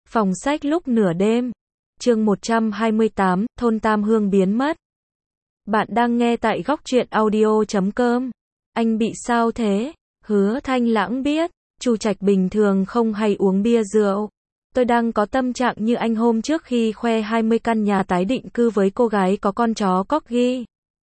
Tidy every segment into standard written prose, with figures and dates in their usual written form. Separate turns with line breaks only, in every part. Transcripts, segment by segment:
Phòng sách lúc nửa đêm. Chương 128, thôn Tam Hương biến mất. Bạn đang nghe tại góc truyện audio.com. Anh bị sao thế? Hứa Thanh Lãng biết, Chu Trạch bình thường không hay uống bia rượu. Tôi đang có tâm trạng như anh hôm trước khi khoe 20 căn nhà tái định cư với cô gái có con chó corgi.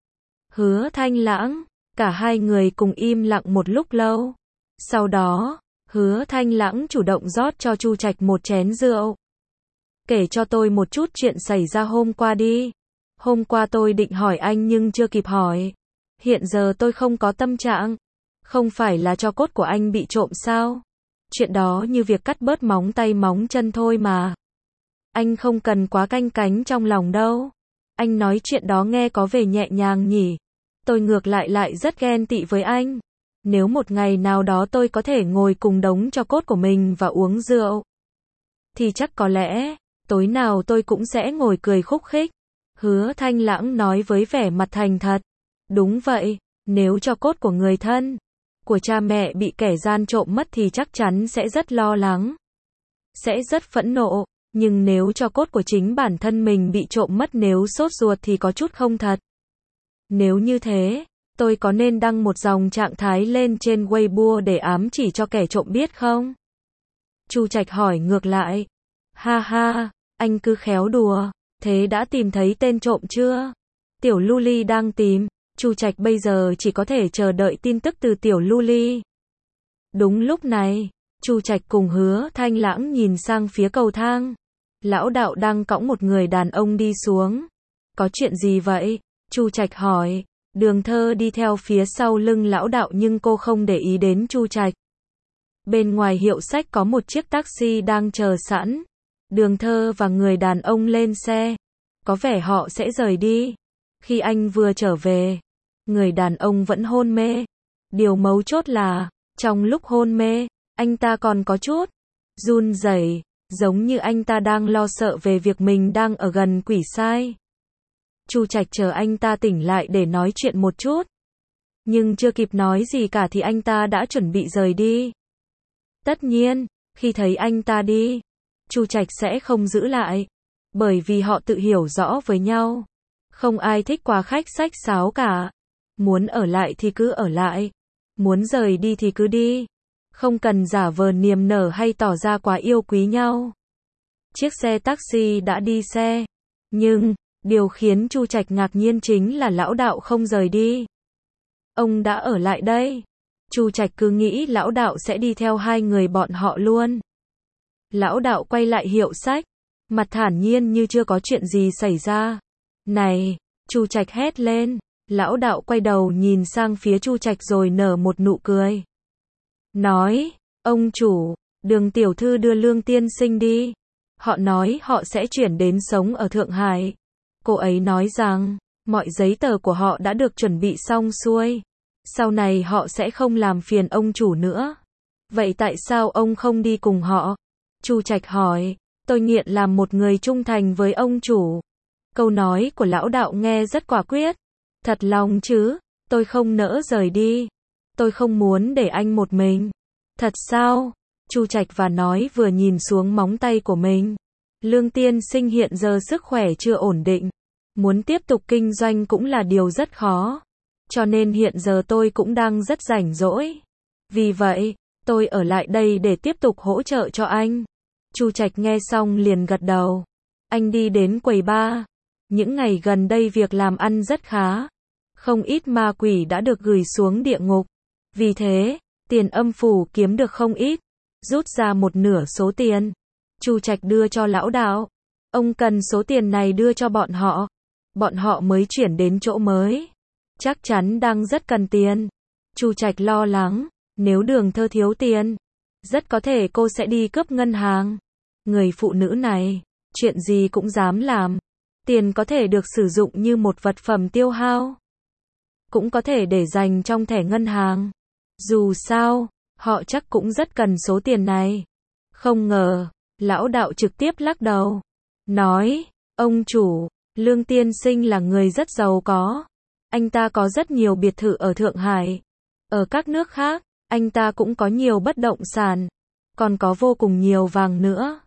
Hứa Thanh Lãng, cả hai người cùng im lặng một lúc lâu. Sau đó, Hứa Thanh Lãng chủ động rót cho Chu Trạch một chén rượu. Kể cho tôi một chút chuyện xảy ra hôm qua đi. Hôm qua tôi định hỏi anh nhưng chưa kịp hỏi. Hiện giờ tôi không có tâm trạng. Không phải là tro cốt của anh bị trộm sao? Chuyện đó như việc cắt bớt móng tay móng chân thôi mà. Anh không cần quá canh cánh trong lòng đâu. Anh nói chuyện đó nghe có vẻ nhẹ nhàng nhỉ. Tôi ngược lại rất ghen tị với anh. Nếu một ngày nào đó tôi có thể ngồi cùng đống tro cốt của mình và uống rượu, thì chắc có lẽ, tối nào tôi cũng sẽ ngồi cười khúc khích. Hứa Thanh Lãng nói với vẻ mặt thành thật. Đúng vậy, nếu tro cốt của người thân, của cha mẹ bị kẻ gian trộm mất thì chắc chắn sẽ rất lo lắng. Sẽ rất phẫn nộ, nhưng nếu tro cốt của chính bản thân mình bị trộm mất nếu sốt ruột thì có chút không thật. Nếu như thế, tôi có nên đăng một dòng trạng thái lên trên Weibo để ám chỉ cho kẻ trộm biết không? Chu Trạch hỏi ngược lại. Ha ha, anh cứ khéo đùa, thế đã tìm thấy tên trộm chưa? Tiểu Luli đang tìm, Chu Trạch bây giờ chỉ có thể chờ đợi tin tức từ Tiểu Luli. Đúng lúc này, Chu Trạch cùng Hứa Thanh Lãng nhìn sang phía cầu thang. Lão đạo đang cõng một người đàn ông đi xuống. Có chuyện gì vậy? Chu Trạch hỏi. Đường Thơ đi theo phía sau lưng lão đạo nhưng cô không để ý đến Chu Trạch. Bên ngoài hiệu sách có một chiếc taxi đang chờ sẵn. Đường Thơ và người đàn ông lên xe. Có vẻ họ sẽ rời đi. Khi anh vừa trở về, người đàn ông vẫn hôn mê. Điều mấu chốt là, trong lúc hôn mê, anh ta còn có chút run rẩy, giống như anh ta đang lo sợ về việc mình đang ở gần quỷ sai. Chu Trạch chờ anh ta tỉnh lại để nói chuyện một chút. Nhưng chưa kịp nói gì cả thì anh ta đã chuẩn bị rời đi. Tất nhiên, khi thấy anh ta đi, Chu Trạch sẽ không giữ lại. Bởi vì họ tự hiểu rõ với nhau. Không ai thích quá khách sách sáo cả. Muốn ở lại thì cứ ở lại. Muốn rời đi thì cứ đi. Không cần giả vờ niềm nở hay tỏ ra quá yêu quý nhau. Chiếc xe taxi đã đi xe. Nhưng, điều khiến Chu Trạch ngạc nhiên chính là lão đạo không rời đi. Ông đã ở lại đây. Chu Trạch cứ nghĩ lão đạo sẽ đi theo hai người bọn họ luôn. Lão đạo quay lại hiệu sách, mặt thản nhiên như chưa có chuyện gì xảy ra. Này, Chu Trạch hét lên. Lão đạo quay đầu nhìn sang phía Chu Trạch rồi nở một nụ cười. Nói, ông chủ, Đường tiểu thư đưa Lương tiên sinh đi. Họ nói họ sẽ chuyển đến sống ở Thượng Hải. Cô ấy nói rằng, mọi giấy tờ của họ đã được chuẩn bị xong xuôi. Sau này họ sẽ không làm phiền ông chủ nữa. Vậy tại sao ông không đi cùng họ? Chu Trạch hỏi. Tôi nghiện làm một người trung thành với ông chủ. Câu nói của lão đạo nghe rất quả quyết. Thật lòng chứ, tôi không nỡ rời đi. Tôi không muốn để anh một mình. Thật sao? Chu Trạch và nói vừa nhìn xuống móng tay của mình. Lương tiên sinh hiện giờ sức khỏe chưa ổn định. Muốn tiếp tục kinh doanh cũng là điều rất khó. Cho nên hiện giờ tôi cũng đang rất rảnh rỗi. Vì vậy, tôi ở lại đây để tiếp tục hỗ trợ cho anh. Chu Trạch nghe xong liền gật đầu. Anh đi đến quầy bar. Những ngày gần đây việc làm ăn rất khá. Không ít ma quỷ đã được gửi xuống địa ngục. Vì thế, tiền âm phủ kiếm được không ít. Rút ra một nửa số tiền. Chu Trạch đưa cho lão đạo. Ông cần số tiền này đưa cho bọn họ. Bọn họ mới chuyển đến chỗ mới. Chắc chắn đang rất cần tiền. Chu Trạch lo lắng. Nếu Đường Thơ thiếu tiền, rất có thể cô sẽ đi cướp ngân hàng. Người phụ nữ này, chuyện gì cũng dám làm. Tiền có thể được sử dụng như một vật phẩm tiêu hao. Cũng có thể để dành trong thẻ ngân hàng. Dù sao, họ chắc cũng rất cần số tiền này. Không ngờ, lão đạo trực tiếp lắc đầu. Nói, ông chủ, Lương tiên sinh là người rất giàu có. Anh ta có rất nhiều biệt thự ở Thượng Hải. Ở các nước khác, anh ta cũng có nhiều bất động sản. Còn có vô cùng nhiều vàng nữa.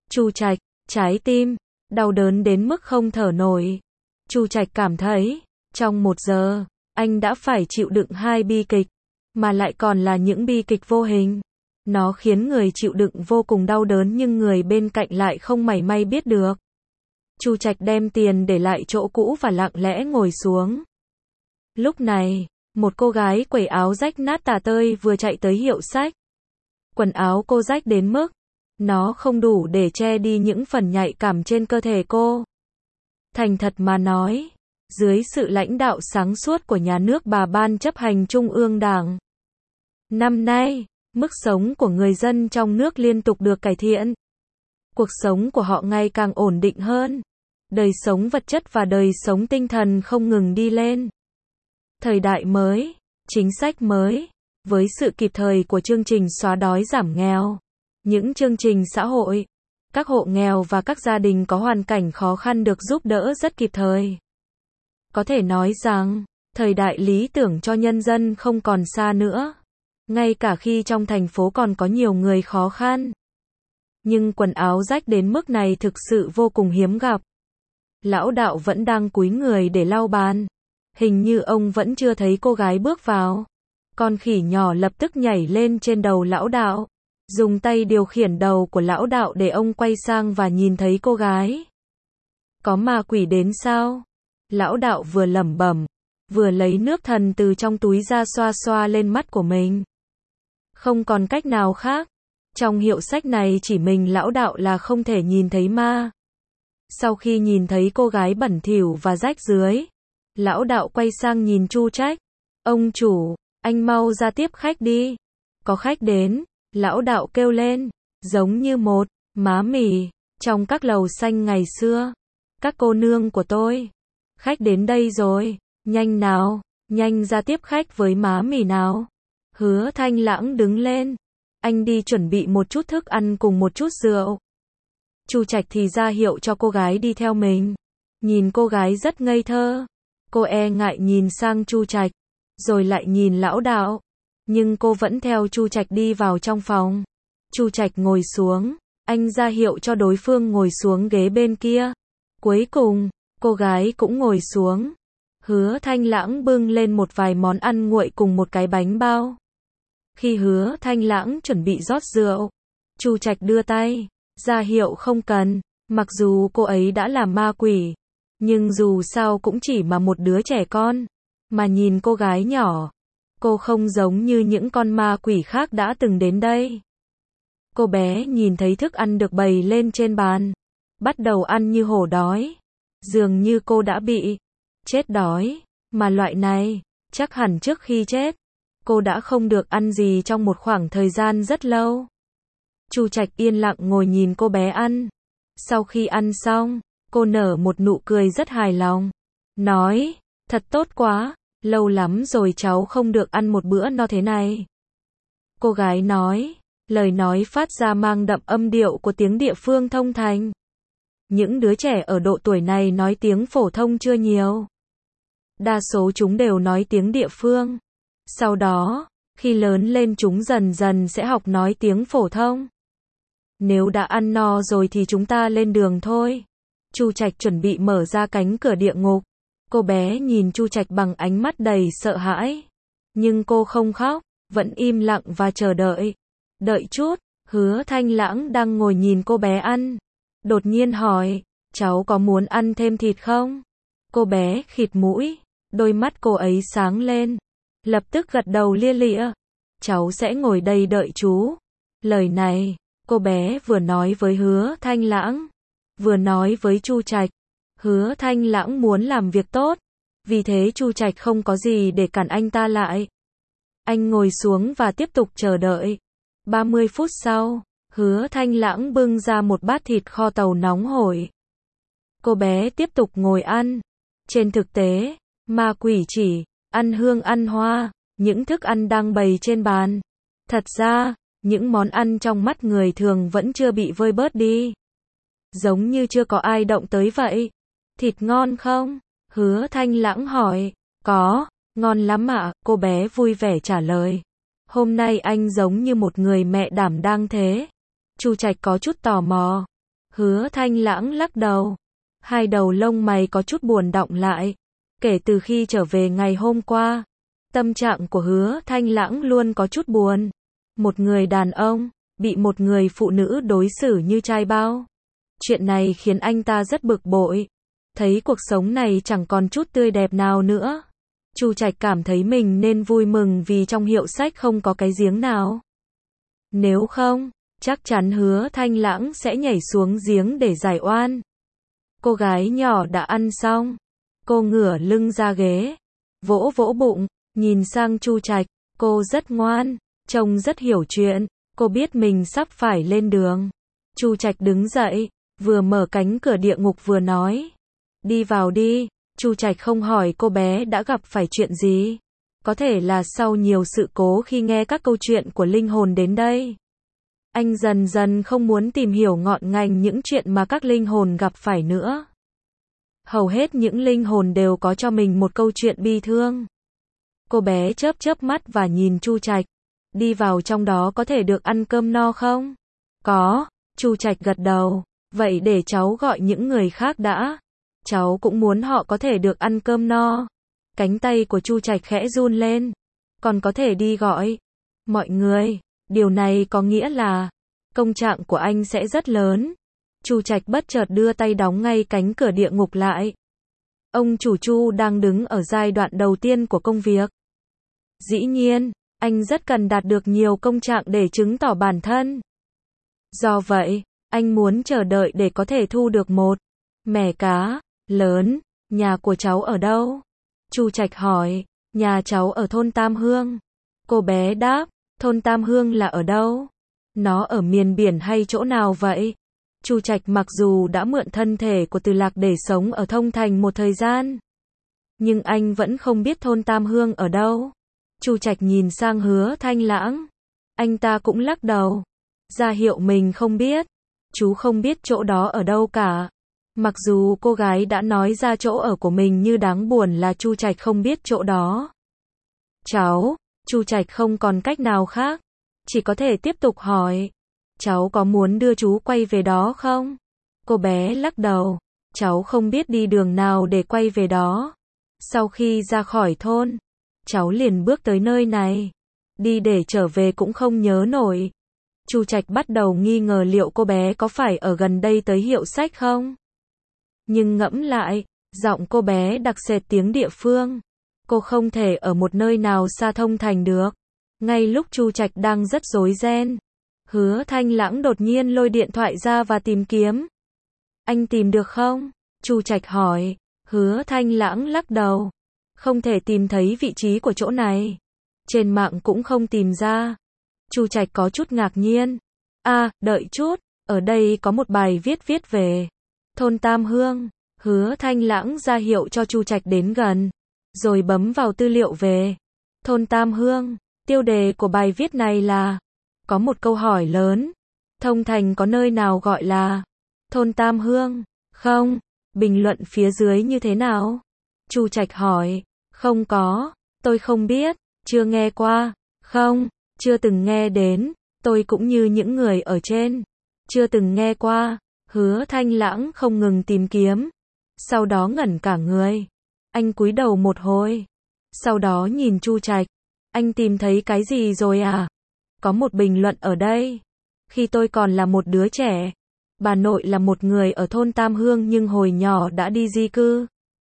Chu Trạch, trái tim, đau đớn đến mức không thở nổi. Chu Trạch cảm thấy, trong 1 giờ, anh đã phải chịu đựng 2 bi kịch, mà lại còn là những bi kịch vô hình. Nó khiến người chịu đựng vô cùng đau đớn nhưng người bên cạnh lại không mảy may biết được. Chu Trạch đem tiền để lại chỗ cũ và lặng lẽ ngồi xuống. Lúc này, một cô gái quầy áo rách nát tả tơi vừa chạy tới hiệu sách. Quần áo cô rách đến mức nó không đủ để che đi những phần nhạy cảm trên cơ thể cô. Thành thật mà nói, dưới sự lãnh đạo sáng suốt của nhà nước và Ban chấp hành Trung ương Đảng, năm nay, mức sống của người dân trong nước liên tục được cải thiện. Cuộc sống của họ ngày càng ổn định hơn. Đời sống vật chất và đời sống tinh thần không ngừng đi lên. Thời đại mới, chính sách mới, với sự kịp thời của chương trình xóa đói giảm nghèo, những chương trình xã hội, các hộ nghèo và các gia đình có hoàn cảnh khó khăn được giúp đỡ rất kịp thời. Có thể nói rằng, thời đại lý tưởng cho nhân dân không còn xa nữa. Ngay cả khi trong thành phố còn có nhiều người khó khăn. Nhưng quần áo rách đến mức này thực sự vô cùng hiếm gặp. Lão đạo vẫn đang cúi người để lau bàn. Hình như ông vẫn chưa thấy cô gái bước vào. Con khỉ nhỏ lập tức nhảy lên trên đầu lão đạo. Dùng tay điều khiển đầu của lão đạo để ông quay sang và nhìn thấy cô gái. Có ma quỷ đến sao? Lão đạo vừa lẩm bẩm, vừa lấy nước thần từ trong túi ra xoa xoa lên mắt của mình. Không còn cách nào khác. Trong hiệu sách này chỉ mình lão đạo là không thể nhìn thấy ma. Sau khi nhìn thấy cô gái bẩn thỉu và rách rưới, lão đạo quay sang nhìn Chu Trạch. Ông chủ, anh mau ra tiếp khách đi. Có khách đến, lão đạo kêu lên, giống như một má mì trong các lầu xanh ngày xưa. Các cô nương của tôi, khách đến đây rồi, nhanh nào, nhanh ra tiếp khách với má mì nào. Hứa Thanh Lãng đứng lên. Anh đi chuẩn bị một chút thức ăn cùng một chút rượu. Chu Trạch thì ra hiệu cho cô gái đi theo mình. Nhìn cô gái rất ngây thơ. Cô e ngại nhìn sang Chu Trạch, rồi lại nhìn lão đạo. Nhưng cô vẫn theo Chu Trạch đi vào trong phòng. Chu Trạch ngồi xuống. Anh ra hiệu cho đối phương ngồi xuống ghế bên kia. Cuối cùng, cô gái cũng ngồi xuống. Hứa Thanh Lãng bưng lên một vài món ăn nguội cùng một cái bánh bao. Khi Hứa Thanh Lãng chuẩn bị rót rượu, Chu Trạch đưa tay, ra hiệu không cần. Mặc dù cô ấy đã là ma quỷ, nhưng dù sao cũng chỉ mà một đứa trẻ con. Mà nhìn cô gái nhỏ, cô không giống như những con ma quỷ khác đã từng đến đây. Cô bé nhìn thấy thức ăn được bày lên trên bàn, bắt đầu ăn như hổ đói. Dường như cô đã bị chết đói, mà loại này, chắc hẳn trước khi chết, cô đã không được ăn gì trong một khoảng thời gian rất lâu. Chu Trạch yên lặng ngồi nhìn cô bé ăn. Sau khi ăn xong, cô nở một nụ cười rất hài lòng. Nói, thật tốt quá, lâu lắm rồi cháu không được ăn một bữa no thế này. Cô gái nói, lời nói phát ra mang đậm âm điệu của tiếng địa phương thông thành. Những đứa trẻ ở độ tuổi này nói tiếng phổ thông chưa nhiều. Đa số chúng đều nói tiếng địa phương. Sau đó, khi lớn lên chúng dần dần sẽ học nói tiếng phổ thông. Nếu đã ăn no rồi thì chúng ta lên đường thôi. Chu Trạch chuẩn bị mở ra cánh cửa địa ngục. Cô bé nhìn Chu Trạch bằng ánh mắt đầy sợ hãi. Nhưng cô không khóc, vẫn im lặng và chờ đợi. Đợi chút, Hứa Thanh Lãng đang ngồi nhìn cô bé ăn. Đột nhiên hỏi, cháu có muốn ăn thêm thịt không? Cô bé khịt mũi, đôi mắt cô ấy sáng lên. Lập tức gật đầu lia lịa. Cháu sẽ ngồi đây đợi chú. Lời này, cô bé vừa nói với Hứa Thanh Lãng, vừa nói với Chu Trạch. Hứa Thanh Lãng muốn làm việc tốt, vì thế Chu Trạch không có gì để cản anh ta lại. Anh ngồi xuống và tiếp tục chờ đợi. 30 phút sau, Hứa Thanh Lãng bưng ra một bát thịt kho tàu nóng hổi. Cô bé tiếp tục ngồi ăn. Trên thực tế, ma quỷ chỉ ăn hương ăn hoa, những thức ăn đang bày trên bàn. Thật ra, những món ăn trong mắt người thường vẫn chưa bị vơi bớt đi. Giống như chưa có ai động tới vậy. Thịt ngon không? Hứa Thanh Lãng hỏi. Có, ngon lắm ạ, cô bé vui vẻ trả lời. Hôm nay anh giống như một người mẹ đảm đang thế. Chu Trạch có chút tò mò. Hứa Thanh Lãng lắc đầu. Hai đầu lông mày có chút buồn đọng lại. Kể từ khi trở về ngày hôm qua, tâm trạng của Hứa Thanh Lãng luôn có chút buồn. Một người đàn ông, bị một người phụ nữ đối xử như trai bao. Chuyện này khiến anh ta rất bực bội. Thấy cuộc sống này chẳng còn chút tươi đẹp nào nữa. Chu Trạch cảm thấy mình nên vui mừng vì trong hiệu sách không có cái giếng nào. Nếu không, chắc chắn Hứa Thanh Lãng sẽ nhảy xuống giếng để giải oan. Cô gái nhỏ đã ăn xong. Cô ngửa lưng ra ghế, vỗ vỗ bụng, nhìn sang Chu Trạch. Cô rất ngoan, trông rất hiểu chuyện. Cô biết mình sắp phải lên đường. Chu Trạch đứng dậy, vừa mở cánh cửa địa ngục vừa nói. Đi vào đi. Chu Trạch không hỏi cô bé đã gặp phải chuyện gì. Có thể là sau nhiều sự cố khi nghe các câu chuyện của linh hồn đến đây. Anh dần dần không muốn tìm hiểu ngọn ngành những chuyện mà các linh hồn gặp phải nữa. Hầu hết những linh hồn đều có cho mình một câu chuyện bi thương. Cô bé chớp chớp mắt và nhìn Chu Trạch. Đi vào trong đó có thể được ăn cơm no không? Có, Chu Trạch gật đầu. Vậy để cháu gọi những người khác đã. Cháu cũng muốn họ có thể được ăn cơm no. Cánh tay của Chu Trạch khẽ run lên. Còn có thể đi gọi mọi người. Điều này có nghĩa là công trạng của anh sẽ rất lớn. Chu Trạch bất chợt đưa tay đóng ngay cánh cửa địa ngục lại. Ông chủ Chu đang đứng ở giai đoạn đầu tiên của công việc. Dĩ nhiên, anh rất cần đạt được nhiều công trạng để chứng tỏ bản thân. Do vậy, anh muốn chờ đợi để có thể thu được một mẻ cá lớn. Nhà của cháu ở đâu? Chu Trạch hỏi. Nhà cháu ở thôn Tam Hương. Cô bé đáp. Thôn Tam Hương là ở đâu? Nó ở miền biển hay chỗ nào vậy? Chu Trạch mặc dù đã mượn thân thể của Từ Lạc để sống ở Thông Thành một thời gian, nhưng anh vẫn không biết thôn Tam Hương ở đâu. Chu Trạch nhìn sang Hứa Thanh Lãng. Anh ta cũng lắc đầu, ra hiệu mình không biết. Chú không biết chỗ đó ở đâu cả. Mặc dù cô gái đã nói ra chỗ ở của mình nhưng đáng buồn là Chu Trạch không biết chỗ đó. Cháu, Chu Trạch không còn cách nào khác, chỉ có thể tiếp tục hỏi. Cháu có muốn đưa chú quay về đó không? Cô bé lắc đầu. Cháu không biết đi đường nào để quay về đó. Sau khi ra khỏi thôn, cháu liền bước tới nơi này. Đi để trở về cũng không nhớ nổi. Chu Trạch bắt đầu nghi ngờ liệu cô bé có phải ở gần đây tới hiệu sách không? Nhưng ngẫm lại, giọng cô bé đặc sệt tiếng địa phương. Cô không thể ở một nơi nào xa Thông Thành được. Ngay lúc Chu Trạch đang rất rối ren, Hứa Thanh Lãng đột nhiên lôi điện thoại ra và tìm kiếm. Anh tìm được không? Chu Trạch hỏi. Hứa Thanh Lãng lắc đầu. Không thể tìm thấy vị trí của chỗ này. Trên mạng cũng không tìm ra. Chu Trạch có chút ngạc nhiên. Đợi chút, ở đây có một bài viết về thôn Tam Hương. Hứa Thanh Lãng ra hiệu cho Chu Trạch đến gần, rồi bấm vào tư liệu về thôn Tam Hương. Tiêu đề của bài viết này là có một câu hỏi lớn. Thông Thành có nơi nào gọi là thôn Tam Hương không? Bình luận phía dưới như thế nào? Chu Trạch hỏi. Không có, tôi không biết, chưa nghe qua. Không, chưa từng nghe đến. Tôi cũng như những người ở trên, chưa từng nghe qua. Hứa Thanh Lãng không ngừng tìm kiếm, sau đó ngẩn cả người. Anh cúi đầu một hồi, sau đó nhìn Chu Trạch. Anh tìm thấy cái gì rồi à? Có một bình luận ở đây. Khi tôi còn là một đứa trẻ, bà nội là một người ở thôn Tam Hương nhưng hồi nhỏ đã đi di cư.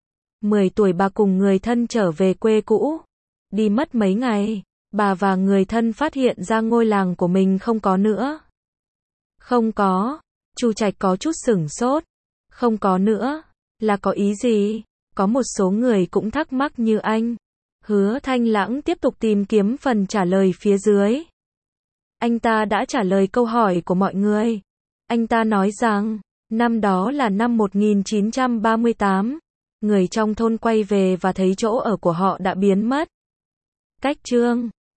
10 tuổi bà cùng người thân trở về quê cũ. Đi mất mấy ngày, bà và người thân phát hiện ra ngôi làng của mình không có nữa. Không có. Chu Trạch có chút sửng sốt. Không có nữa, là có ý gì? Có một số người cũng thắc mắc như anh. Hứa Thanh Lãng tiếp tục tìm kiếm phần trả lời phía dưới. Anh ta đã trả lời câu hỏi của mọi người. Anh ta nói rằng, năm đó là năm 1938. Người trong thôn quay về và thấy chỗ ở của họ đã biến mất. Cách chương